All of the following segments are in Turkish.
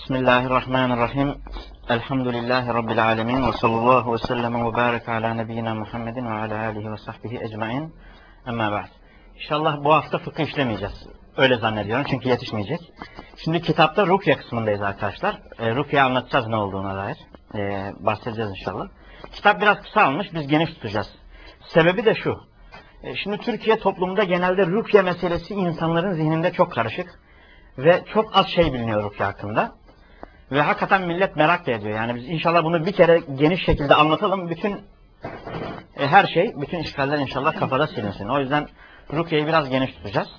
Bismillahirrahmanirrahim. Elhamdülillahi Rabbil alemin. Ve sallallahu ve sellem ve barek ala nebiyyina Muhammedin ve ala alihi ve sahbihi ecmain. Amma ba'd. İnşallah bu hafta fıkıh işlemeyeceğiz. Öyle zannediyorum çünkü yetişmeyecek. Şimdi kitapta Rukya kısmındayız arkadaşlar. Rukya anlatacağız ne olduğuna dair. Bahsedeceğiz inşallah. Kitap biraz kısa olmuş, biz geniş tutacağız. Sebebi de şu. Şimdi Türkiye toplumunda genelde Rukya meselesi insanların zihninde çok karışık. Ve çok az şey biliniyor Rukya hakkında. Ve hakikaten millet merak da ediyor. Yani biz inşallah bunu bir kere geniş şekilde anlatalım. Bütün her şey, bütün işgaller inşallah kafada silinsin. O yüzden Rukya'yı biraz geniş tutacağız.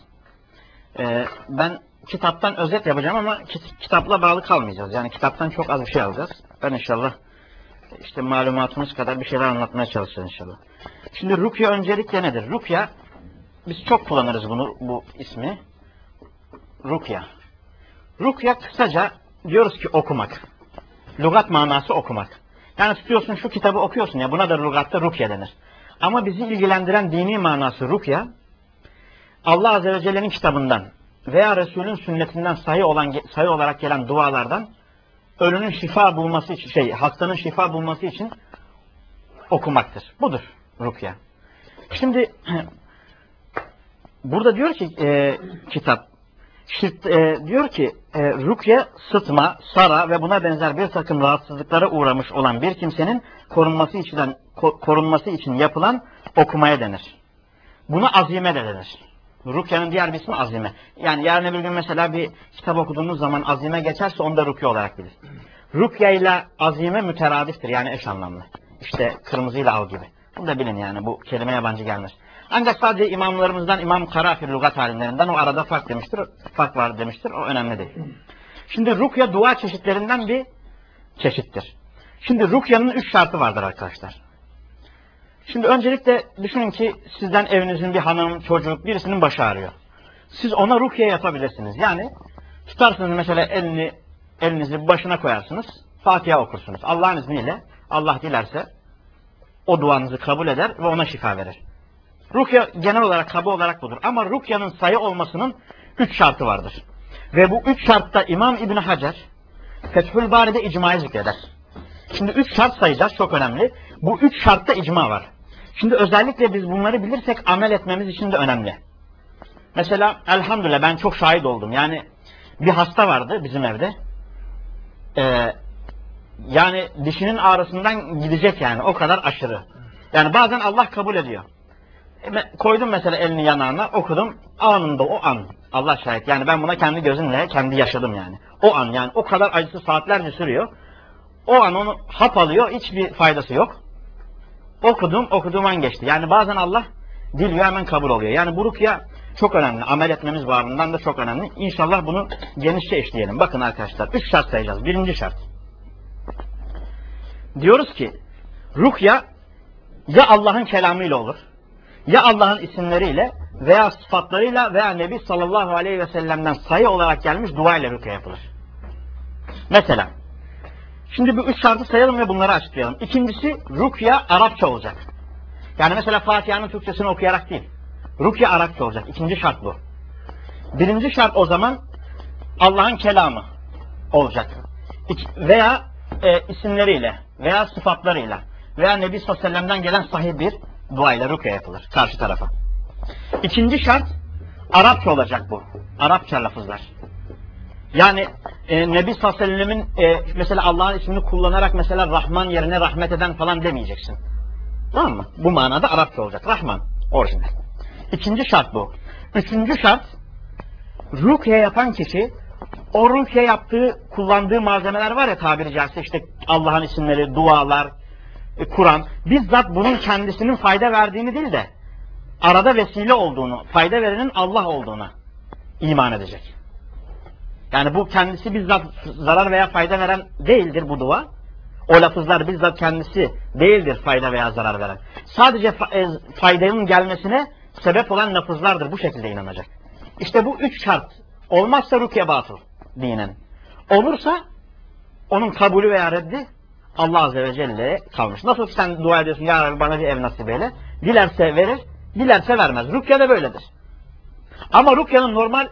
Ben kitaptan özet yapacağım ama kitapla bağlı kalmayacağız. Yani kitaptan çok az bir şey alacağız. Ben inşallah işte malumatımız kadar bir şeyler anlatmaya çalışacağız inşallah. Şimdi Rukya öncelikle nedir? Rukya, biz çok kullanırız bunu, bu ismi. Rukya. Rukya kısaca diyoruz ki okumak. Lügat manası okumak. Yani tutuyorsun şu kitabı okuyorsun ya, buna da lügatta Rukya denir. Ama bizi ilgilendiren dini manası Rukya, Allah Azze ve Celle'nin kitabından veya Resul'ün sünnetinden sahih olarak gelen dualardan ölünün şifa bulması için, hastanın şifa bulması için okumaktır. Budur Rukya. Şimdi burada diyor ki kitap, diyor ki Rukya, sıtma, sara ve buna benzer bir takım rahatsızlıklara uğramış olan bir kimsenin korunması için yapılan okumaya denir. Buna azime de denir. Rukya'nın diğer bir ismi azime. Yani yarın bir gün mesela bir kitap okuduğumuz zaman azime geçerse onu da Rukya olarak bilir. Rukya ile azime müteradiftir, yani eş anlamlı. İşte kırmızıyla al gibi. Bunu da bilin, yani bu kelime yabancı gelmez. Ancak sadece imamlarımızdan İmam Karafir lügat alimlerinden o arada fark var demiştir. O önemli değil. Şimdi Rukya dua çeşitlerinden bir çeşittir. Şimdi Rukya'nın 3 şartı vardır arkadaşlar. Şimdi öncelikle düşünün ki sizden evinizin bir hanım, çocuk, birisinin başı ağrıyor. Siz ona Rukya yapabilirsiniz. Yani tutarsınız mesela elinizi başına koyarsınız. Fatiha okursunuz. Allah'ın izniyle Allah dilerse o duanızı kabul eder ve ona şifa verir. Rukya genel olarak, kaba olarak budur. Ama Rukya'nın sayı olmasının 3 şartı vardır. Ve bu 3 şartta İmam İbn Hacer Fethül Bari'de icmayı zikreder. Şimdi 3 şart sayacağız, çok önemli. Bu 3 şartta icma var. Şimdi özellikle biz bunları bilirsek amel etmemiz için de önemli. Mesela elhamdülillah ben çok şahit oldum. Yani bir hasta vardı bizim evde. Yani dişinin ağrısından gidecek, yani o kadar aşırı. Yani bazen Allah kabul ediyor. Koydum mesela elini yanağına, okudum, anında o an, Allah şahit, yani ben buna kendi gözümle kendi yaşadım yani. O an, yani o kadar acısı saatlerce sürüyor. O an onu hap alıyor, hiçbir faydası yok. Okuduğum an geçti. Yani bazen Allah diliyor, hemen kabul oluyor. Yani bu Rukya çok önemli. Amel etmemiz bağımından da çok önemli. İnşallah bunu genişçe işleyelim. Bakın arkadaşlar, 3 şart sayacağız. Birinci şart. Diyoruz ki Rukya ya Allah'ın kelamıyla olur, ya Allah'ın isimleriyle veya sıfatlarıyla veya Nebi sallallahu aleyhi ve sellem'den sayı olarak gelmiş dua ile Rukya yapılır. Mesela şimdi bu 3 şartı sayalım ve bunları açıklayalım. İkincisi, Rukya Arapça olacak. Yani mesela Fatiha'nın Türkçesini okuyarak değil. Rukya Arapça olacak. İkinci şart bu. Birinci şart o zaman Allah'ın kelamı olacak. Veya isimleriyle veya sıfatlarıyla veya Nebi sallallahu aleyhi ve sellem'den gelen sahih bir dua ile Rukya yapılır karşı tarafa. İkinci şart Arapça olacak bu. Arapça lafızlar. Yani Nebi sallallahu aleyhi ve sellem'in mesela Allah'ın ismini kullanarak mesela Rahman yerine rahmet eden falan demeyeceksin. Tamam mı? Bu manada Arapça olacak. Rahman orijinal. İkinci şart bu. Üçüncü şart, Rukya yapan kişi o Rukya kullandığı malzemeler var ya, tabiri caizse işte Allah'ın isimleri, dualar, Kur'an, bizzat bunun kendisinin fayda verdiğini değil de arada vesile olduğunu, fayda verenin Allah olduğuna iman edecek. Yani bu kendisi bizzat zarar veya fayda veren değildir bu dua. O lafızlar bizzat kendisi değildir fayda veya zarar veren. Sadece faydanın gelmesine sebep olan lafızlardır. Bu şekilde inanacak. İşte bu 3 şart olmazsa Rukya batıl dinen. Olursa onun kabulü veya reddi Allah Azze ve Celle'ye kalmış. Nasıl ki sen dua ediyorsun, ya Rabbi bana bir ev nasip eyle. Dilerse verir, dilerse vermez. Rukya da böyledir. Ama Rukya'nın normal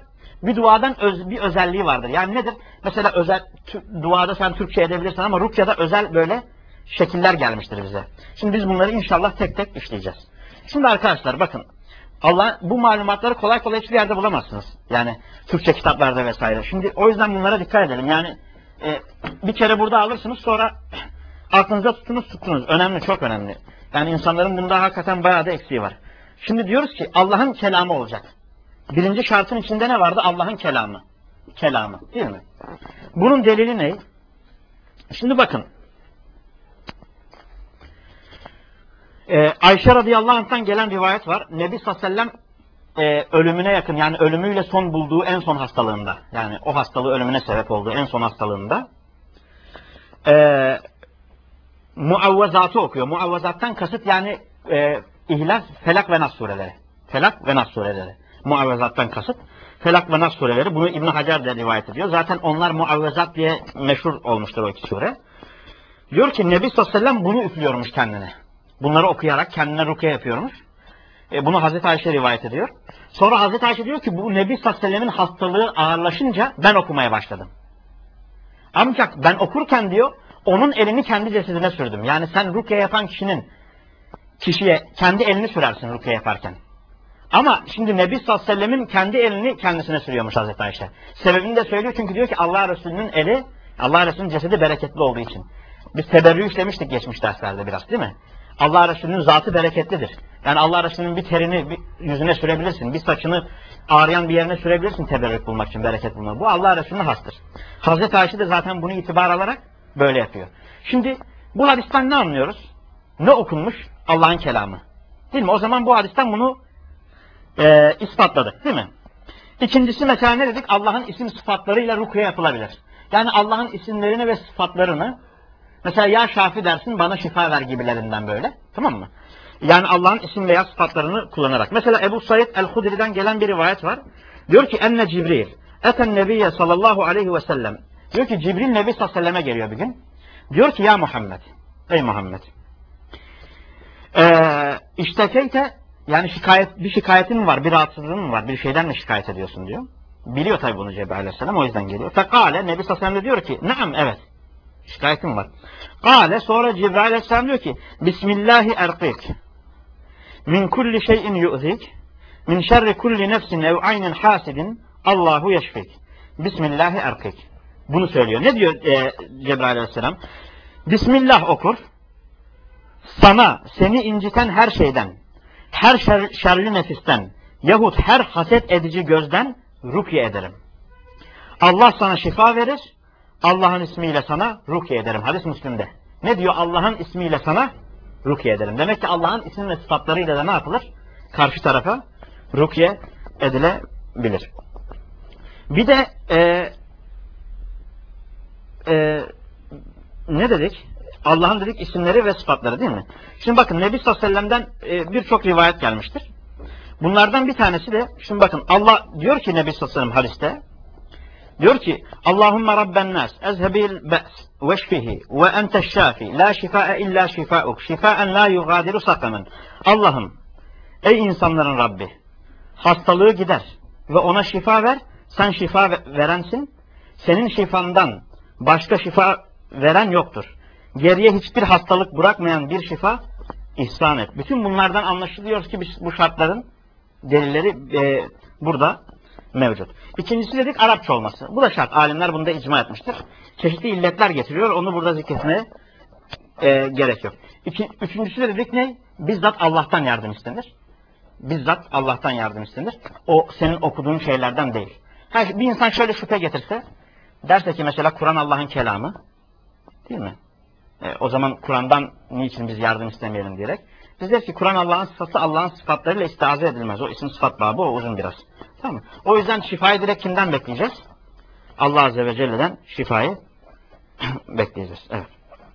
Bir duadan bir özelliği vardır. Yani nedir? Mesela duada sen Türkçe edebilirsin ama Rukya'da özel böyle şekiller gelmiştir bize. Şimdi biz bunları inşallah tek tek işleyeceğiz. Şimdi arkadaşlar bakın, bu malumatları kolay kolay hiçbir yerde bulamazsınız. Yani Türkçe kitaplarda vesaire. Şimdi o yüzden bunlara dikkat edelim. Yani bir kere burada alırsınız, sonra aklınıza tutunuz. Önemli, çok önemli. Yani insanların bunda hakikaten bayağı da eksiği var. Şimdi diyoruz ki Allah'ın kelamı olacak. Birinci şartın içinde ne vardı? Allah'ın kelamı. Kelamı, değil mi? Bunun delili ne? Şimdi bakın. Ayşe radıyallahu anh'tan gelen rivayet var. Nebi sallallahu aleyhi ve sellem ölümüne yakın, yani ölümüyle son bulduğu en son hastalığında, yani o hastalığı ölümüne sebep olduğu en son hastalığında muavvezatı okuyor. Muavvezattan kasıt yani İhlas, Felak ve Nas sureleri. Felak ve Nas sureleri. Muavvezattan kasıt Felak ve Nas sureleri. Bunu İbn Hacer de rivayet ediyor. Zaten onlar muavvezat diye meşhur olmuştur o iki sure. Diyor ki Nebi sallallahu aleyhi ve sellem bunu üflüyormuş kendine. Bunları okuyarak kendine rukiye yapıyormuş. Bunu Hazreti Ayşe rivayet ediyor. Sonra Hazreti Ayşe diyor ki bu Nebi sallallahu aleyhi ve sellemin hastalığı ağırlaşınca ben okumaya başladım. Ancak ben okurken diyor onun elini kendi cesedine sürdüm. Yani sen rukiye yapan kişiye kendi elini sürersin rukiye yaparken. Ama şimdi Nebi sallallahu aleyhi ve sellemin kendi elini kendisine sürüyormuş Hazreti Ayşe. Sebebini de söylüyor çünkü diyor ki Allah Resulü'nün eli, Allah Resulü'nün cesedi bereketli olduğu için. Biz teberrü işlemiştik geçmiş derslerde biraz, değil mi? Allah Resulü'nün zatı bereketlidir. Yani Allah Resulü'nün bir terini yüzüne sürebilirsin. Bir saçını ağrıyan bir yerine sürebilirsin teberrük bulmak için, bereket bulmak. Bu Allah Resulü'ne hastır. Hazreti Ayşe de zaten bunu itibar alarak böyle yapıyor. Şimdi bu hadisten ne anlıyoruz? Ne okunmuş? Allah'ın kelamı. Değil mi? O zaman bu hadisten bunu ispatladık, değil mi? İkincisi mesela ne dedik? Allah'ın isim sıfatlarıyla rukiye yapılabilir. Yani Allah'ın isimlerini ve sıfatlarını, mesela ya Şafi dersin bana şifa ver gibilerinden böyle. Tamam mı? Yani Allah'ın isim veya sıfatlarını kullanarak. Mesela Ebu Said el-Hudri'den gelen bir rivayet var. Diyor ki enne Cibril eten nebiyye sallallahu aleyhi ve sellem. Diyor ki Cibril Nebi sallallahu aleyhi ve selleme geliyor bir gün. Diyor ki ya Muhammed. Ey Muhammed. İştekeyte, yani bir şikayetin mi var, bir rahatsızlığın mı var, bir şeyden mi şikayet ediyorsun diyor. Biliyor tabi bunu Cebrail aleyhisselam, o yüzden geliyor. Fekale Nebi sallallahu aleyhi ve sellem diyor ki naam, evet. Şikayetim var. Kale, sonra Cebrail aleyhisselam diyor ki Bismillahi erqik min kulli şeyin yu'zik min şerri kulli nefsin ev aynin hasidin Allahu yeşfik. Bismillahi erqik. Bunu söylüyor. Ne diyor Cebrail aleyhisselam? Bismillah okur. Seni inciten her şeyden, her şerli nefisten yahut her haset edici gözden rukiye ederim. Allah sana şifa verir. Allah'ın ismiyle sana rukiye ederim. Hadis Müslim'de. Ne diyor? Allah'ın ismiyle sana rukiye ederim. Demek ki Allah'ın isim ve sıfatlarıyla da ne yapılır? Karşı tarafa rukiye edilebilir. Bir de ne dedik? Allah'ın dedik isimleri ve sıfatları, değil mi? Şimdi bakın Nebi sallallahu aleyhi ve sellem'den birçok rivayet gelmiştir. Bunlardan bir tanesi de, şimdi bakın Allah diyor ki Nebi sallallahu aleyhi ve sellem hadiste, diyor ki Allahümme Rabben nas ezhebil be's veşfihi ve enteş şafi la şifae illa şifauk şifaen la yugadiru sakamen. Allah'ım, ey insanların Rabbi, hastalığı gider ve ona şifa ver. Sen şifa verensin. Senin şifandan başka şifa veren yoktur. Geriye hiçbir hastalık bırakmayan bir şifa ihsan et. Bütün bunlardan anlaşılıyor ki bu şartların delilleri burada mevcut. İkincisi dedik Arapça olması. Bu da şart. Alimler bunda icma etmiştir. Çeşitli illetler getiriyor. Onu burada zikretmeye gerek yok. Üçüncüsü de dedik ne? Bizzat Allah'tan yardım istenir. Bizzat Allah'tan yardım istenir. O senin okuduğun şeylerden değil. Bir insan şöyle şüphe getirse, derse ki mesela Kur'an Allah'ın kelamı, değil mi? O zaman Kur'an'dan niçin biz yardım istemeyelim diyerek. Biz deriz ki Kur'an Allah'ın sıfatı, Allah'ın sıfatlarıyla istiaze edilmez. O isim sıfat babı, o uzun biraz. Tamam mı? O yüzden şifayı direkt kimden bekleyeceğiz? Allah Azze ve Celle'den şifayı bekleyeceğiz. Evet.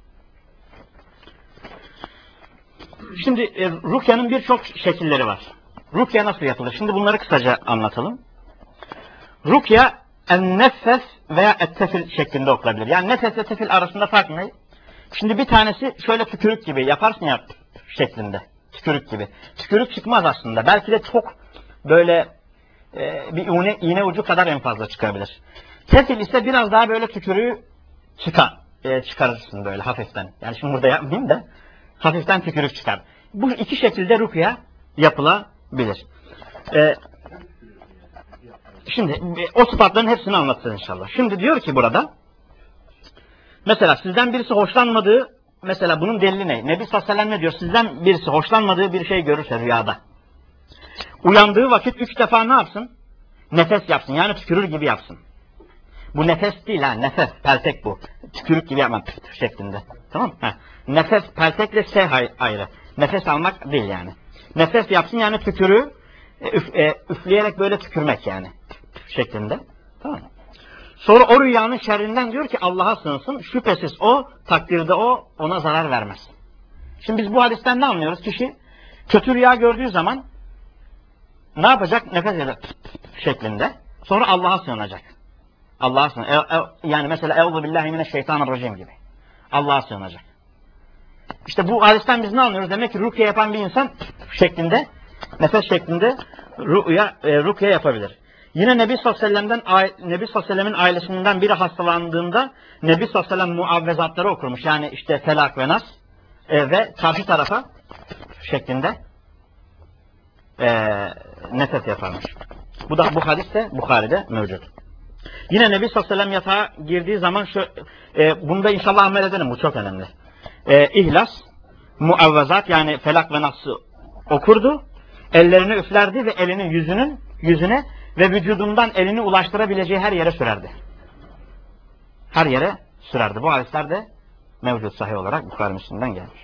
Şimdi Rukya'nın birçok şekilleri var. Rukya nasıl yapılır? Şimdi bunları kısaca anlatalım. Rukya en-nefes veya et-tefil şeklinde okunabilir. Yani nefes ve tefil arasında fark ne? Şimdi bir tanesi şöyle tükürük gibi yaparsın ya şeklinde. Tükürük gibi. Tükürük çıkmaz aslında. Belki de çok böyle bir iğne ucu kadar en fazla çıkabilir. Kefil ise biraz daha böyle tükürüğü çıkarırsın böyle hafiften. Yani şimdi burada yapmayayım da hafiften tükürük çıkar. Bu iki şekilde rukya yapılabilir. Şimdi o sıfatların hepsini anlatacağız inşallah. Şimdi diyor ki burada mesela sizden birisi hoşlanmadığı, mesela bunun delili ne? Nebi sallallahu aleyhi ve sellem ne diyor? Sizden birisi hoşlanmadığı bir şey görürse rüyada, uyandığı vakit 3 defa ne yapsın? Nefes yapsın. Yani tükürür gibi yapsın. Bu nefes değil ha. Nefes. Peltek bu. Tükürük gibi yapmak şeklinde. Tamam mı? Nefes peltekle S ayrı. Nefes almak değil yani. Nefes yapsın yani tükürüğü üfleyerek böyle tükürmek yani. Şeklinde. Tamam mı? Sonra o rüyanın şerrinden diyor ki Allah'a sığınsın. Şüphesiz o, takdirde o, ona zarar vermez. Şimdi biz bu hadisten ne anlıyoruz? Kişi kötü rüya gördüğü zaman ne yapacak? Nefes edecek şeklinde. Sonra Allah'a sığınacak. Allah'a sığınacak. Yani mesela Euzubillahimineşşeytanirracim gibi. Allah'a sığınacak. İşte bu hadisten biz ne anlıyoruz? Demek ki rukye yapan bir insan şeklinde, nefes şeklinde rukye yapabilir. Yine Nebi sallallahu aleyhi ve sellem'in ailesinden biri hastalandığında Nebi sallallahu aleyhi ve sellem muavvezatları okurmuş. Yani işte Felak ve Nas ve karşı tarafa şeklinde nefes yaparmış. Bu hadis de Bukhari'de mevcut. Yine Nebi sallallahu aleyhi ve sellem yatağa girdiği zaman bunda inşallah amel edelim. Bu çok önemli. İhlas, muavvezat yani Felak ve Nas'ı okurdu. Ellerini üflerdi ve elini yüzüne ve vücudundan elini ulaştırabileceği her yere sürerdi. Her yere sürerdi. Bu hadisler de mevcut sahih olarak Bukhari Müslim'den gelmiş.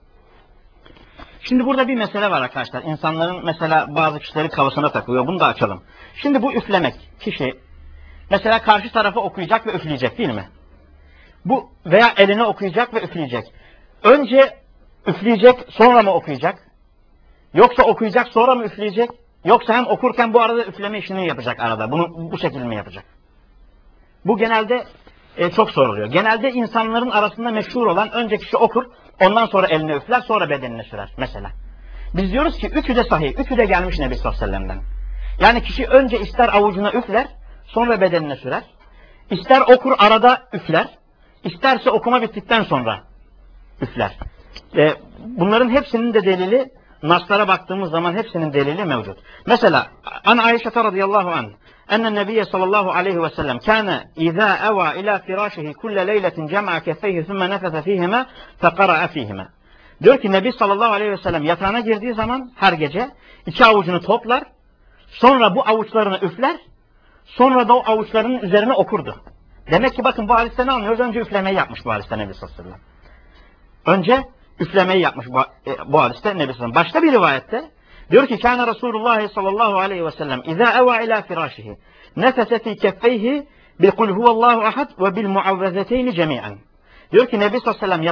Şimdi burada bir mesele var arkadaşlar. İnsanların mesela bazı kişileri kafasına takılıyor. Bunu da açalım. Şimdi bu üflemek. Kişi mesela karşı tarafa okuyacak ve üfleyecek değil mi? Bu veya eline okuyacak ve üfleyecek. Önce üfleyecek sonra mı okuyacak? Yoksa okuyacak sonra mı üfleyecek? Yoksa hem okurken bu arada üfleme işini yapacak arada. Bunu bu şekilde mi yapacak? Bu genelde çok soruluyor. Genelde insanların arasında meşhur olan önce kişi okur, ondan sonra eline üfler, sonra bedenine sürer mesela. Biz diyoruz ki üçü de sahih, üçü de gelmiş Nebi sallallahu aleyhi ve sellem'den. Yani kişi önce ister avucuna üfler, sonra bedenine sürer. İster okur arada üfler, isterse okuma bittikten sonra üfler. Bunların hepsinin de delili, naslara baktığımız zaman hepsinin delili mevcut. Mesela An Ayşe radıyallahu anh enne Nebiye sallallahu aleyhi ve sellem kâne izâ evâ ilâ firâşihi kulle leyletin cem'a keffeyhi thumme nefese fîhime fekara'a fîhime. Diyor ki Nebi sallallahu aleyhi ve sellem yatağına girdiği zaman her gece iki avucunu toplar, sonra bu avuçlarını üfler, sonra da o avuçlarının üzerine okurdu. Demek ki bakın bu hadiste ne anlıyoruz? Önce üflemeyi yapmış bu hadiste Nebi sallallahu aleyhi ve sellem. Önce üflemeyi yapmış bu hadiste Nebi sallallahu aleyhi ve sellem. Başka bir rivayette diyor ki kâne Resulullah sallallahu aleyhi ve sellem izâ evâ ilâ firâşihi nefese fî keffeyhi bil kul huvallahu ahad ve bil muavvezeteyni cemî'an. Diyor ki Nebi sallallahu aleyhi ve sellem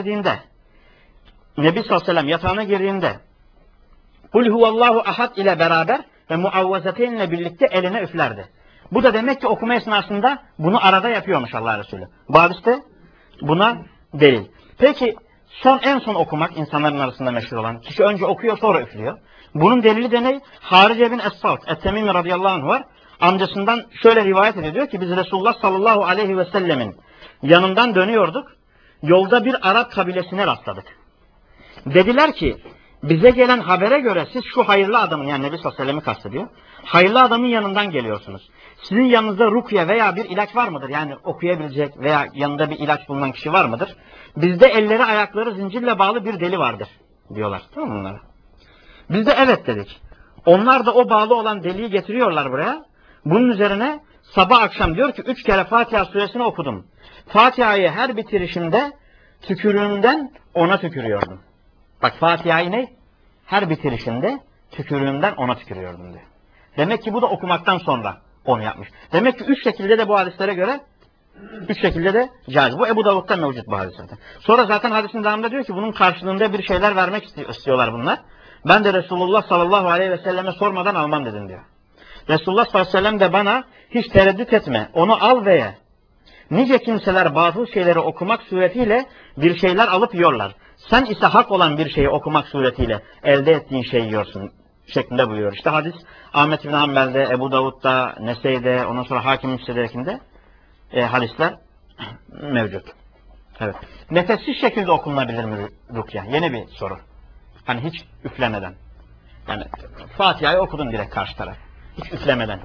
yatağına girdiğinde kul huvallahu ahad ile beraber ve muavvezeteynle birlikte eline üflerdi. Bu da demek ki okuma esnasında bunu arada yapıyormuş Allah Resulü. Bu hadiste buna delil. Peki en son okumak insanların arasında meşhur olan. Kişi önce okuyor sonra üflüyor. Bunun delili de ne? Harice bin Es-Salt Et-Temimi radıyallahu anh var. Amcasından şöyle rivayet ediyor ki biz Resulullah sallallahu aleyhi ve sellemin yanından dönüyorduk. Yolda bir Arap kabilesine rastladık. Dediler ki bize gelen habere göre siz şu hayırlı adamın yani Nebi sallallahu aleyhi ve sellem'i kastediyor. Hayırlı adamın yanından geliyorsunuz. Sizin yanınızda rukye veya bir ilaç var mıdır? Yani okuyabilecek veya yanında bir ilaç bulunan kişi var mıdır? Bizde elleri ayakları zincirle bağlı bir deli vardır diyorlar. Tamam mı onlara? Biz de evet dedik. Onlar da o bağlı olan deliyi getiriyorlar buraya. Bunun üzerine sabah akşam diyor ki 3 kere Fatiha suresini okudum. Fatiha'yı her bitirişimde tükürüğümden ona tükürüyordum. Bak Fatiha'yı ne? Her bitirişimde tükürüğümden ona tükürüyordum diyor. Demek ki bu da okumaktan sonra onu yapmış. Demek ki 3 şekilde de bu hadislere göre 3 şekilde de caiz. Bu Ebu Davud'da mevcut bu hadislerde. Sonra zaten hadisin devamında diyor ki bunun karşılığında bir şeyler vermek istiyorlar bunlar. Ben de Resulullah sallallahu aleyhi ve selleme sormadan almam dedim diyor. Resulullah sallallahu aleyhi ve sellem de bana hiç tereddüt etme onu al ve ye. Nice kimseler batıl şeyleri okumak suretiyle bir şeyler alıp yiyorlar. Sen ise hak olan bir şeyi okumak suretiyle elde ettiğin şeyi yiyorsun şeklinde buyuruyor. İşte hadis Ahmet bin Hanbel'de, Ebu Davud'da, Nesey'de, ondan sonra Hakim Müstedrek'inde hadisler mevcut. Evet. Nefessiz şekilde okunabilir mi rukya? Yeni bir soru. Hani hiç üflemeden. Yani Fatiha'yı okudun direkt karşı taraf. Hiç üflemeden.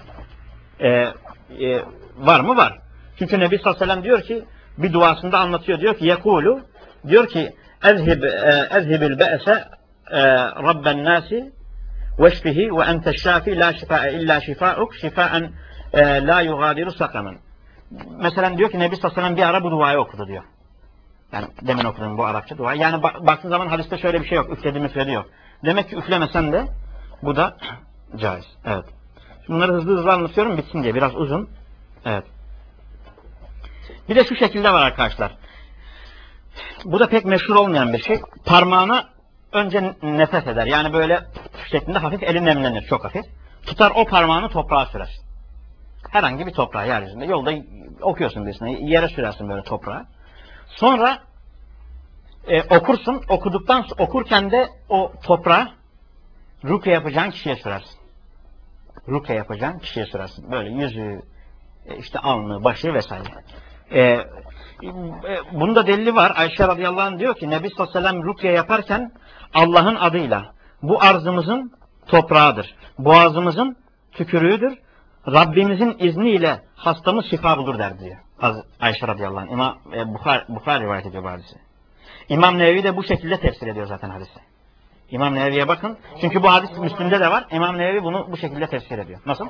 Var mı? Var. Çünkü Nebi sallallahu aleyhi ve sellem diyor ki, bir duasında anlatıyor. Diyor ki, yekulu, diyor ki, ezhibil be'se rabben nasi veşfihi ve enteşşafi la şifa'e illa şifa'uk şifa'en la yugadiru sakamen. Mesela diyor ki Nebi sallallahu aleyhi ve sellem bir ara bu duayı okudu diyor. Yani demin okudum bu Arapça dua. Yani baktığın zaman hadiste şöyle bir şey yok. Üfledi yok. Demek ki üflemesen de bu da caiz. Evet. Bunları hızlı anlatıyorum bitsin diye. Biraz uzun. Evet. Bir de şu şekilde var arkadaşlar. Bu da pek meşhur olmayan bir şey. Parmağına önce nefes eder. Yani böyle şu şeklinde hafif eli nemlenir. Çok hafif. Tutar o parmağını toprağa sürer. Herhangi bir toprağa yeryüzünde. Yolda okuyorsun birisine. Yere sürersin böyle toprağa. Sonra okursun. Okurken de o toprağı rukye yapacağın kişiye sürersin. Rukye yapacağın kişiye sürersin. Böyle yüzü, işte alnı, başı vesaire. Bunun da delili var. Ayşe radıyallahu anh diyor ki Nebi sallallahu aleyhi ve sellem rukye yaparken Allah'ın adıyla bu arzımızın toprağıdır. Boğazımızın tükürüğüdür. Rabbimizin izniyle hastamız şifa bulur der diyor. Ayşe radıyallahu anh. Bukhari rivayet ediyor bu hadisi. İmam Nevevi de bu şekilde tefsir ediyor zaten hadisi. İmam Nevevi'ye bakın. Çünkü bu hadis Müslim'de de var. İmam Nevevi bunu bu şekilde tefsir ediyor. Nasıl?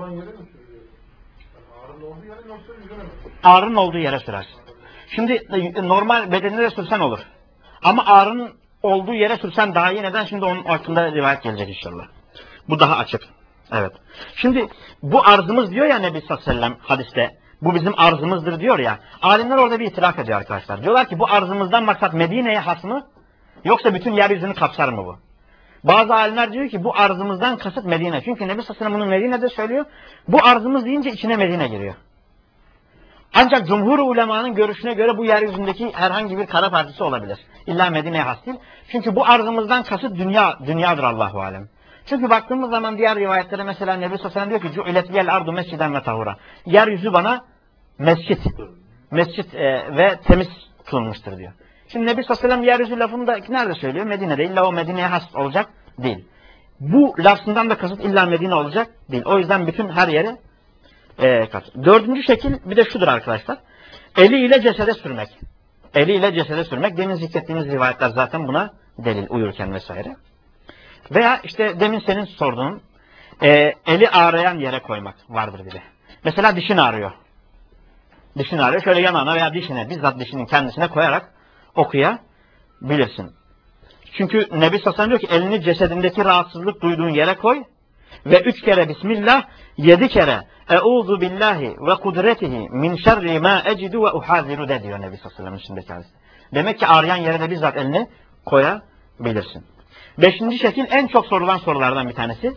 Ağrının olduğu yere sürersin. Şimdi normal bedenine de sürsen olur. Ama ağrının olduğu yere sürsen daha iyi. Neden? Şimdi onun hakkında rivayet gelecek inşallah. Bu daha açık. Evet. Şimdi bu arzımız diyor ya Nebi sallallahu aleyhi ve sellem hadiste. Bu bizim arzımızdır diyor ya. Alimler orada bir itiraf ediyor arkadaşlar. Diyorlar ki bu arzımızdan maksat Medine'ye has mı? Yoksa bütün yeryüzünü kapsar mı bu? Bazı alimler diyor ki bu arzımızdan kasıt Medine. Çünkü Nebi sallallahu aleyhi ve sellem bunu Medine'de söylüyor. Bu arzımız deyince içine Medine giriyor. Ancak cumhur ulemanın görüşüne göre bu yeryüzündeki herhangi bir kara partisi olabilir. İlla Medine'ye has değil. Çünkü bu arzımızdan kasıt dünyadır Allahu alem. Çünkü baktığımız zaman diğer rivayetlere mesela Nebi sallallahu aleyhi ve sellem diyor ki cu'iletiyel ardu mesciden ve tahura. Yeryüzü bana mescit ve temiz kılınmıştır diyor. Şimdi Nebi sallallahu aleyhi ve sellem yeryüzü lafını da nerede söylüyor? Medine'de. İlla o Medine'ye has olacak değil. Bu lafından da kasıt illa Medine olacak değil. O yüzden bütün her yere dördüncü şekil bir de şudur arkadaşlar. Eliyle cesede sürmek. Eliyle cesede sürmek. Demin zikrettiğimiz rivayetler zaten buna delil uyurken vesaire. Veya işte demin senin sorduğun eli ağrıyan yere koymak vardır bir de. Mesela dişin ağrıyor. Dişin ağrıyor. Şöyle yanağına veya dişine, bizzat dişinin kendisine koyarak okuyabilirsin. Çünkü Nebi sallallahu aleyhi ve sellem diyor ki elini cesedindeki rahatsızlık duyduğun yere koy ve 3 kere Bismillah, 7 kere Euzu billahi ve kudretihi min şerri ma ecidu ve uhaziru de diyor Nebi sallallahu aleyhi ve sellem'in içindeki hadis. Demek ki ağrıyan yere de bizzat elini koyabilirsin. Beşinci şekil en çok sorulan sorulardan bir tanesi.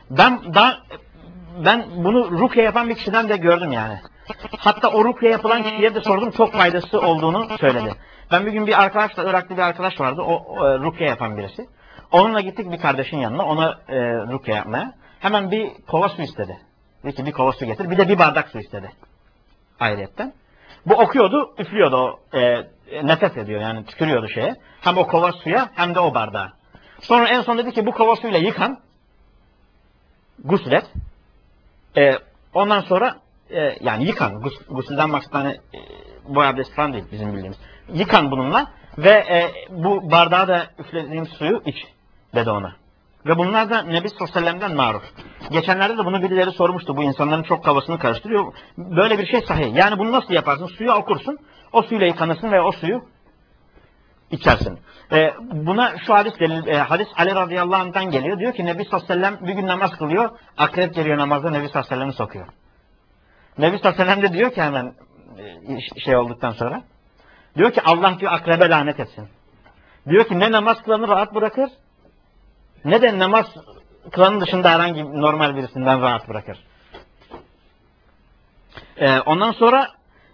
Ben bunu rukye yapan bir kişiden de gördüm yani. Hatta o rukye yapılan kişiye de sordum, çok faydası olduğunu söyledi. Ben bir gün bir arkadaşla, Iraklı bir arkadaş vardı, o rukye yapan birisi. Onunla gittik bir kardeşin yanına, ona rukye yapmaya. Hemen bir kova su istedi. Dedi ki bir kova su getir, bir de bir bardak su istedi. Ayrıyetten. Bu okuyordu, üflüyordu, o nefes ediyor yani tükürüyordu şeye. Hem o kova suya hem de o bardağa. Sonra en son dedi ki bu kova suyla yıkan, guslet. Ondan sonra yani yıkan, gusülden maksat hani bu abdest falan değil bizim bildiğimiz. Yıkan bununla ve bu bardağa da üflediğim suyu iç dedi ona. Ve bunlar da Nebi sallallahu aleyhi ve sellem'den maruf. Geçenlerde de bunu birileri sormuştu. Bu insanların çok kafasını karıştırıyor. Böyle bir şey sahih. Yani bunu nasıl yaparsın? Suyu okursun, o suyla yıkanırsın ve o suyu içersin. Buna şu hadis delil, hadis Ali radıyallahu anh'tan geliyor. Diyor ki Nebi sallallahu aleyhi ve sellem bir gün namaz kılıyor. Akrep geliyor namazda, Nebi sallallahu aleyhi ve sellem'i sokuyor. Nebi sallallahu aleyhi ve sellem de diyor ki hemen şey olduktan sonra. Diyor ki Allah diyor akrebe lanet etsin. Diyor ki ne namaz kılanı rahat bırakır ne de namaz kılanın dışında herhangi normal birisinden rahat bırakır. Ondan sonra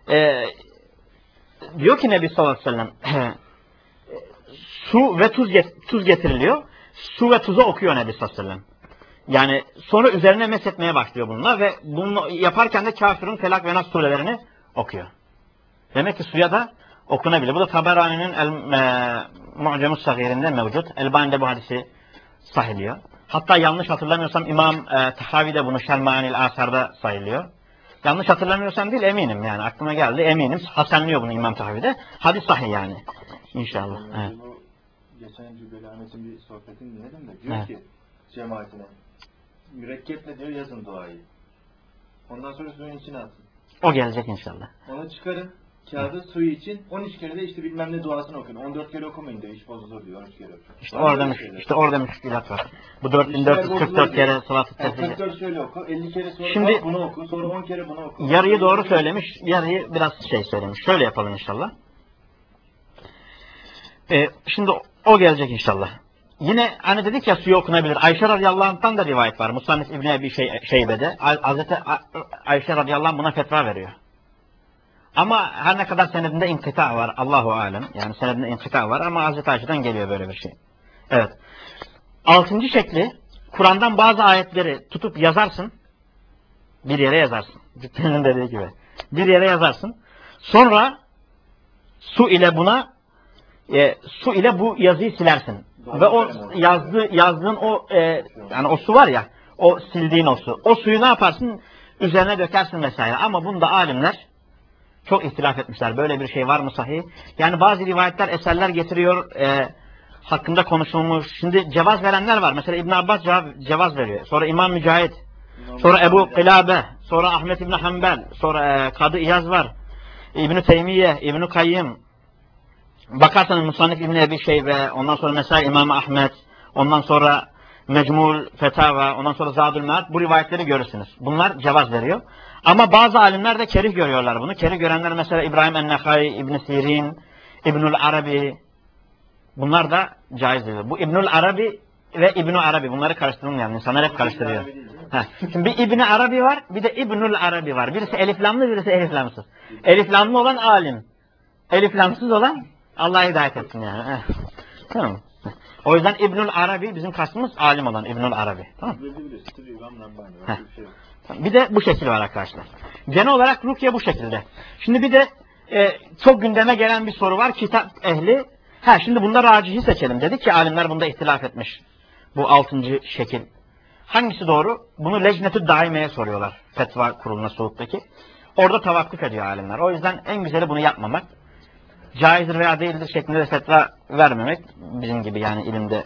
diyor ki Nebi sallallahu aleyhi ve sellem su ve tuz getiriliyor. Su ve tuzu okuyor Nebi sallallahu aleyhi ve sellem. Yani sonra üzerine meshetmeye başlıyor bununla ve bunu yaparken de Kafirun, Felak ve Nas surelerini okuyor. Demek ki suya da okunabilir. Bu da Taberani'nin Mu'cem-ı Sagir'inde mevcut. Elbani de bu hadisi sahihliyor. Hatta yanlış hatırlamıyorsam İmam Tahavi de bunu Şermanil Asar'da sayılıyor. Yanlış hatırlamıyorsam değil, eminim yani, aklıma geldi, eminim. Hasenliyor bunu İmam Tahavi'de. Hadis sahih yani. İnşallah. Evet. Bu geçen Cübbeli Ahmet'in bir sohbetini dinledim de diyor ki cemaatine mürekkeple diyor yazın duayı. Ondan sonra suyun içine atın. O gelecek inşallah. Onu çıkarın. Kağıdı suyu için 13 kere de işte bilmem ne duasını okuyun. 14 kere okumayın diyor. İş bozulur diyor. 13 kere okuyun. İşte orada müşkilat var. Bu 4444 kere salat-ı tesbih. 44 şöyle oku. 50 kere sonra şimdi, bunu oku. Sonra 10 kere bunu oku. Yarıyı doğru söylemiş. Yarıyı biraz söylemiş. Şöyle yapalım inşallah. Şimdi o gelecek inşallah. Yine hani dedik ya suyu okunabilir. Ayşe radıyallahu anh'tan da rivayet var. Musannif İbni Ebi Şeybe'de. Hazreti Ayşe radıyallahu anh buna fetva veriyor. Ama her ne kadar senedinde inkıta var. Allahu alem. Yani senedinde inkıta var ama Hazreti Ayşe'den geliyor böyle bir şey. Evet. 6. şekli, Kur'an'dan bazı ayetleri tutup yazarsın. Bir yere yazarsın. Cübbeli'nin dediği gibi. Bir yere yazarsın. Sonra su ile bu yazıyı silersin. Ve o yazdığın o yani o su var ya, o sildiğin o su. O suyu ne yaparsın? Üzerine dökersin vesaire. Ama bunda alimler çok ihtilaf etmişler. Böyle bir şey var mı sahih? Yani bazı rivayetler, eserler getiriyor, hakkında konuşulmuş. Şimdi cevaz verenler var. Mesela İbn Abbas cevaz veriyor. Sonra İmam Mücahit, sonra Ebu Kılabe, sonra Ahmet İbn Hanbel, sonra Kadı İyaz var. İbn Teymiye, İbn Kayyım. Bakarsanız Musannif İbn Ebi Şeybe, ondan sonra mesela İmam Ahmet, ondan sonra Mecmul Fetava, ondan sonra Zadül Mead, bu rivayetleri görürsünüz. Bunlar cevaz veriyor. Ama bazı alimler de kerih görüyorlar bunu. Kerih görenler mesela İbrahim en-Nehai, İbn Sirin, İbnül Arabi. Bunlar da caiz diyor. Bu İbnül Arabi ve İbnü Arabi, bunları karıştırılmayan insanlar hep karıştırıyor. Şimdi bir İbni Arabi var, bir de İbnül Arabi var. Birisi eliflamlı, birisi eliflamsız. Eliflamlı olan alim. Eliflamsız olan Allah hidayet etsin yani. Tamam. O yüzden İbnül Arabi bizim kastımız alim olan İbnül Arabi. Tamam. Bir de bu şekil var arkadaşlar. Genel olarak rukiye bu şekilde. Şimdi bir de çok gündeme gelen bir soru var. Kitap ehli. Şimdi bunda racihi seçelim. Dedik ki alimler bunda ihtilaf etmiş. Bu 6. şekil. Hangisi doğru? Bunu Lecnet-ü Daime'ye soruyorlar. Fetva kuruluna Suud'daki. Orada tavakkuf ediyor alimler. O yüzden en güzeli bunu yapmamak. Caizdir veya değildir şeklinde de fetva vermemek. Bizim gibi yani ilimde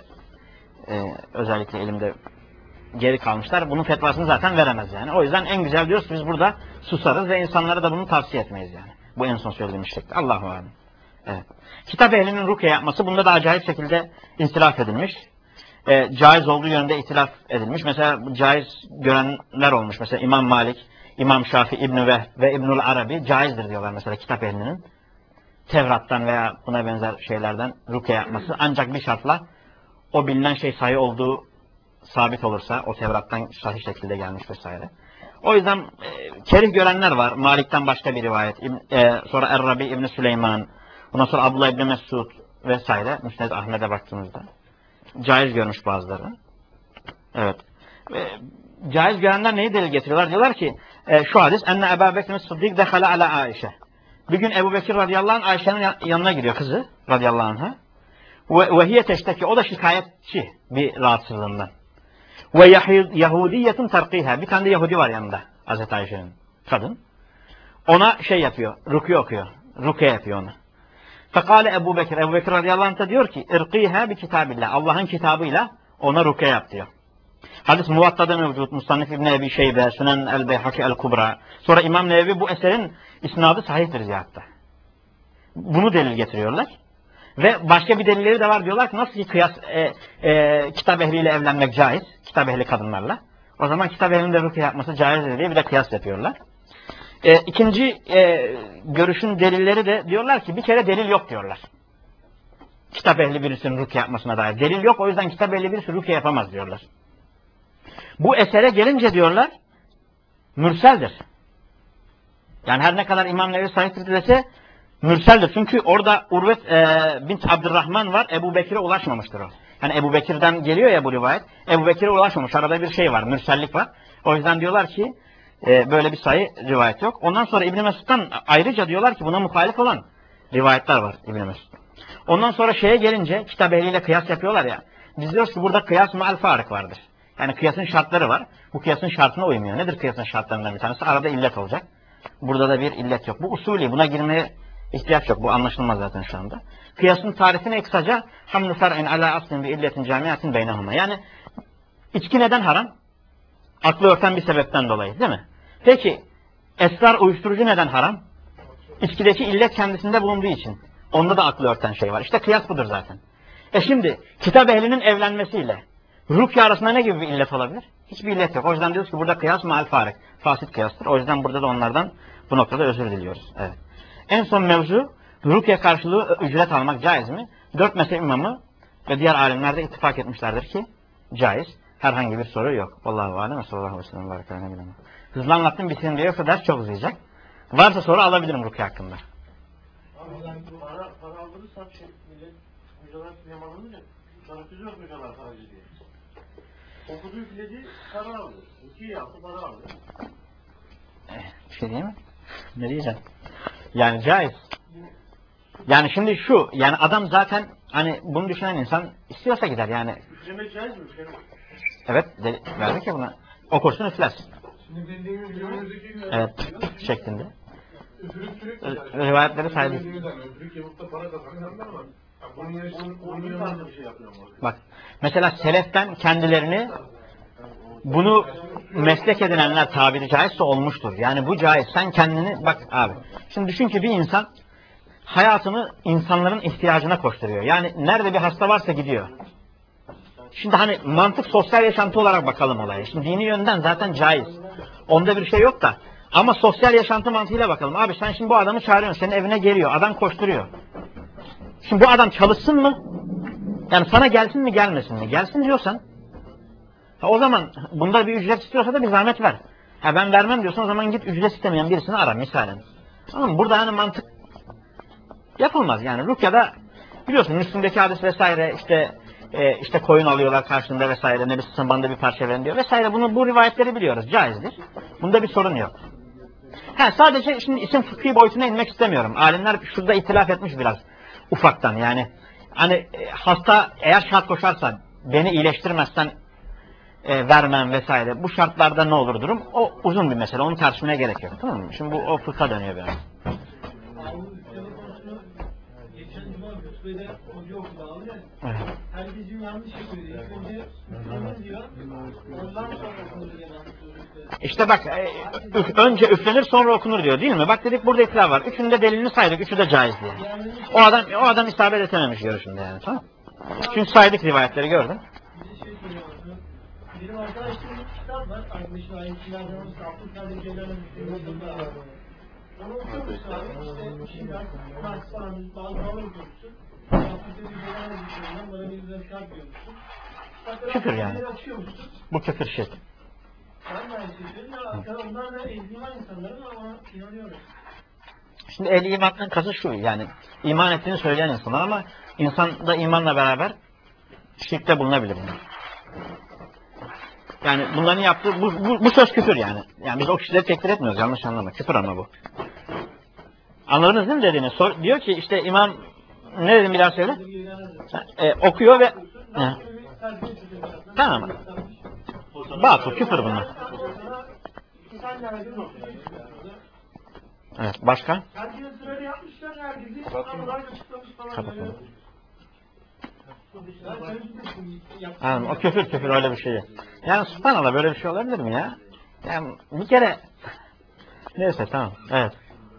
özellikle ilimde geri kalmışlar. Bunun fetvasını zaten veremez yani. O yüzden en güzel diyoruz, biz burada susarız ve insanlara da bunu tavsiye etmeyiz yani. Bu en son söylediğimiz şekli. Allahu alem. Evet. Kitap ehlinin rukiye yapması bunda da acayip şekilde ihtilaf edilmiş. Caiz olduğu yönde ihtilaf edilmiş. Mesela caiz görenler olmuş. Mesela İmam Malik, İmam Şafii, İbn-i ve İbnül Arabi caizdir diyorlar mesela kitap ehlinin. Tevrat'tan veya buna benzer şeylerden rukiye yapması. Ancak bir şartla o bilinen şey sahih olduğu sabit olursa, o Tevrat'tan sahih şekilde gelmiş vesaire. O yüzden kerih görenler var. Malik'ten başka bir rivayet. Sonra Er-Rabi İbn Süleyman, ondan sonra Abdullah İbn Mesud vesaire. Müsned Ahmet'e baktığımızda caiz görmüş bazıları. Evet. Caiz görenler neyi delil getiriyorlar? Diyorlar ki şu hadis enne Ebu Bekir'in Sıddık dehale ala Aişe. Bir gün Ebu Bekir radıyallahu anh Ayşe'nin yanına gidiyor, kızı radıyallahu anh'a. Ve hiye teşteki, o da şikayetçi bir rahatsızlığından. Ve Yahudiyetin terkiha, bir tane de Yahudi var yanında Hazreti Ayşe'nin, kadın. Ona şey yapıyor, rukiye okuyor. Rukiye yapıyor ona. Fekale Ebu Bekir radıyallahu anh da diyor ki irkiha bi kitabillah, Allah'ın kitabıyla ona rukiye yap diyor. Hadis Muvatta'da mevcut. Musannif İbn Ebi Şeybe, Sünen el-Beyhaki el-Kubra. Sonra İmam Nevevi bu eserin isnadı sahihtir ziyatta. Bunu delil getiriyorlar. Ve başka bir delilleri de var, diyorlar ki nasıl ki kıyas kitap ehliyle evlenmek caiz, kitap ehli kadınlarla. O zaman kitap ehlinin de rukiye yapması caizdir diye bir de kıyas yapıyorlar. İkinci görüşün delilleri de diyorlar ki bir kere delil yok diyorlar. Kitap ehli birisinin rukiye yapmasına dair. Delil yok, o yüzden kitap ehli birisi rukiye yapamaz diyorlar. Bu esere gelince diyorlar mürseldir. Yani her ne kadar İmam Nevevi sahihtir dese mürseldir. Çünkü orada Urvet bint Abdurrahman var. Ebu Bekir'e ulaşmamıştır o. Hani Ebu Bekir'den geliyor ya bu rivayet. Ebu Bekir'e ulaşmamış. Arada bir şey var. Mürsellik var. O yüzden diyorlar ki böyle bir sayı rivayet yok. Ondan sonra İbn Mesud'dan ayrıca diyorlar ki buna muhalif olan rivayetler var İbn Mesud. Ondan sonra şeye gelince kitap ehliyle kıyas yapıyorlar ya. Biz diyoruz ki burada kıyas mu'al farık vardır. Yani kıyasın şartları var. Bu kıyasın şartına uymuyor. Nedir kıyasın şartlarından bir tanesi? Arada illet olacak. Burada da bir illet yok. Bu usulü. Buna girmeye ihtiyaç yok. Bu anlaşılmaz zaten şu anda. Kıyasın tarifini kısaca hamlu fer'in ala aslin bi illetin camiatin beynehuma. Yani içki neden haram? Aklı örten bir sebepten dolayı değil mi? Peki esrar uyuşturucu neden haram? İçkideki illet kendisinde bulunduğu için. Onda da aklı örten şey var. İşte kıyas budur zaten. Şimdi kitap ehlinin evlenmesiyle rukya arasında ne gibi bir illet olabilir? Hiçbir illet yok. O yüzden diyoruz ki burada kıyas mu'al farık. Fasit kıyastır. O yüzden burada da onlardan bu noktada özür diliyoruz. Evet. En son mevzu rukya karşılığı ücret almak caiz mi? 4 mezhep imamı ve diğer alimler de ittifak etmişlerdir ki caiz. Herhangi bir soru yok. Vallahu alem ve sallallahu aleyhi ve sellem barakâne bilemem. Hızlı anlattım bitsin diye yoksa ders çok uzayacak. Varsa soru alabilirim rukya hakkında. Abi yani para aldırırsam millet hocalar sinema alınca sana kızıyor hocalar paracı diye. Okuduğu fileci para aldı. 2 yaptı para aldı. Bir şey diyeyim mi? Ne diyeceğim? Yani caiz. Yani şimdi şu, yani adam zaten hani bunu düşünen insan istiyorsa gider yani. Üflemek caiz mi? Üflemek. Evet, verdik ya buna. Okursun üfler. Şimdi bildiğimiz günümüzdeki Evet, şeklinde. üfürük Rivayetleri saydık. Üfürük yapıp para kazananlar var. Bunun yerine bir şey yapıyorum. Bak, mesela seleften kendilerini bunu meslek edinenler tabiri caizse olmuştur. Yani bu caiz. Sen kendini, bak abi. Şimdi düşün ki bir insan hayatını insanların ihtiyacına koşturuyor. Yani nerede bir hasta varsa gidiyor. Şimdi hani mantık sosyal yaşantı olarak bakalım olaya. Şimdi dini yönden zaten caiz. Onda bir şey yok da. Ama sosyal yaşantı mantığıyla bakalım. Abi sen şimdi bu adamı çağırıyorsun. Senin evine geliyor. Adam koşturuyor. Şimdi bu adam çalışsın mı? Yani sana gelsin mi gelmesin mi? Gelsin diyorsan o zaman bunda bir ücret istiyorsa da bir zahmet ver. Ha ben vermem diyorsan o zaman git ücret istemeyen birisini ara misalen. Ama burada hani mantık yapılmaz. Yani rukyada biliyorsun üstündeki hadis vesaire işte koyun alıyorlar karşında vesaire. Ne bilsin bana bir parça verin diyor vesaire. Bu rivayetleri biliyoruz. Caizdir. Bunda bir sorun yok. Ha sadece şimdi isim fıkhi boyutuna inmek istemiyorum. Alimler şurada itilaf etmiş biraz ufaktan yani. Hani hasta eğer şart koşarsa beni iyileştirmezsen vermem vesaire. Bu şartlarda ne olur durum? O uzun bir mesele. Onu tartışmaya gerek yok. Tamam mı? Şimdi bu o fıkha dönüyor biraz. Geçen cuma hutbede hoca okudu abi. Evet. Herkesin yanlış yapıyor. İlk önce üflenin diyor. Ondan sonra okunur diye İşte bak önce üflenir sonra okunur diyor değil mi? Bak dedik burada itilaf var. Üçünde delilini saydık. Üçü de caiz diye. O adam isabet edememiş görüşünde yani. Tamam. Çünkü saydık rivayetleri gördün. Benim arkadaşlarımın bir kitap var. Arkadaşlar ayetçilerden olursa Abdülkadir Ceylan'ın müslümanında da onu okuyormuş abi. İşte şimdi Kars falan bazı bağlı okuyormuşsun. Abdülkadir Ceylan'ın müslümanından bana bir güzel şart diyormuşsun. Küfür yani. Bu küfür şirk. Ben de aynı şey diyorum ya. Onlar da iman insanları ama inanıyoruz. Şimdi ehli imanın kası şu yani iman ettiğini söyleyen insanlar ama insan da imanla beraber şirkte bulunabilir. Yani bunların yaptığı bu söz küfür yani. Yani biz o kişileri tekfir etmiyoruz yanlış anlama. Küfür ama bu. Anladınız değil mi dediğini? Diyor ki işte imam ne dedim bir daha söyle. Okuyor ve tamam. Batıl küfür bunlar. Evet başka? Herkes sırayla yapmışlar herkesi. Kapatalım. Yani o küfür öyle bir şey. Yani subhanallah böyle bir şey olabilir mi ya? Yani bir kere neyse tamam. Evet.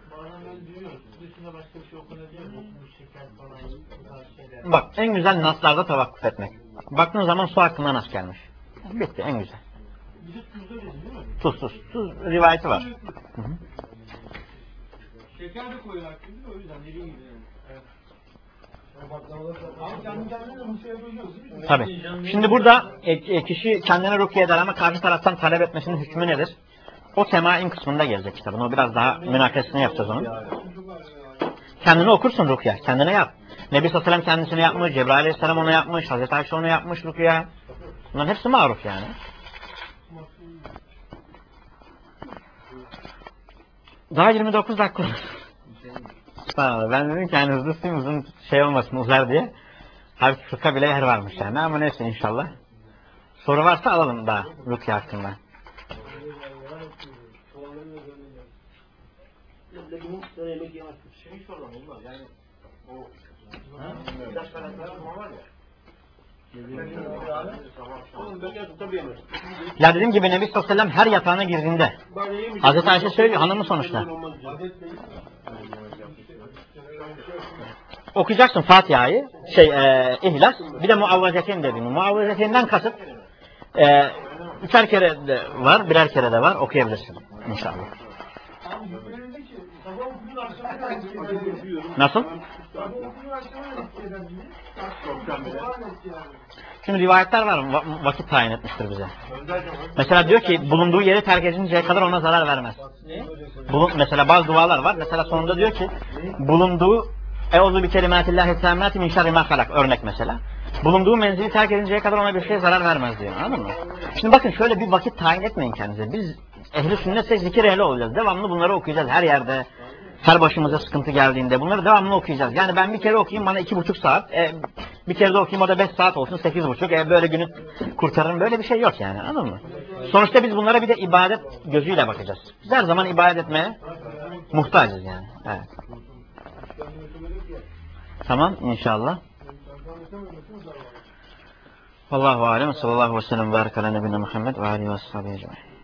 Bak en güzel naslarda tavakkuf etmek. Baktığın zaman su hakkında nas gelmiş. Bitti en güzel. Tuz rivayeti var. Hı -hı. Şeker de koyuyorlar şimdi o yüzden dediğim gibi yani. Abi kendi kendine rukiye yapıyoruz değil mi? Tabii. Şimdi burada kişi kendine rukiye eder ama karşı taraftan talep etmesinin hükmü nedir? O temaim kısmında gelecek kitabın. O biraz daha münakaşasını yapacağız onun. Kendine okursun rukya. Kendine yap. Nebi sallallahu aleyhi ve sellem kendisini yapmış. Cebrail aleyhisselam onu yapmış. Hazreti Ayşe onu yapmış rukya. Bunların hepsi maruf yani. Daha 29 dakika olmuş. Ben dedim ki hani hızlı suyum uzun şey olmasın uzar diye. Halbuki fıkha bile yer varmış yani ama neyse inşallah. Soru varsa alalım daha rukya hakkında. Şey soralım olmaz yani o ilaç karakterler var ya. Ya dediğim gibi Nebi sallallahu aleyhi ve sellem her yatağına girdiğinde Hazreti Ayşe söylüyor hanımı sonuçta. Okuyacaksın Fatiha'yı, İhlas, bir de Muavvezeteyn dediğim. Muavvezeteyn'den kasıt 3'er kere de var, birer kere de var, okuyabilirsin inşallah. Nasıl? Şimdi rivayetler var, vakit tayin etmiştir bize. Mesela diyor ki bulunduğu yeri terk edinceye kadar ona zarar vermez. Mesela bazı dualar var. Mesela sonunda diyor ki bulunduğu Euzu bi kelimatillahi tammati min şerri ma halak örnek mesela. Bulunduğu menzili terk edinceye kadar ona bir şey zarar vermez diyor. Anladın mı? Şimdi bakın şöyle bir vakit tayin etmeyin kendinize. Biz ehli sünnetse zikir ehli olacağız. Devamlı bunları okuyacağız her yerde. Her başımıza sıkıntı geldiğinde bunları devamlı okuyacağız. Yani ben bir kere okuyayım bana 2,5 saat. Bir kere de okuyayım o da 5 saat olsun 8,5. Böyle günü kurtarırım. Böyle bir şey yok yani. Anladın mı? Sonuçta biz bunlara bir de ibadet gözüyle bakacağız. Biz her zaman ibadet etmeye muhtacız yani. Evet. Tamam inşallah. Allahu alem sallallahu aleyhi ve sellem ve barik ala nebine Muhammed ve alihi ve sahbihi ecmaîn.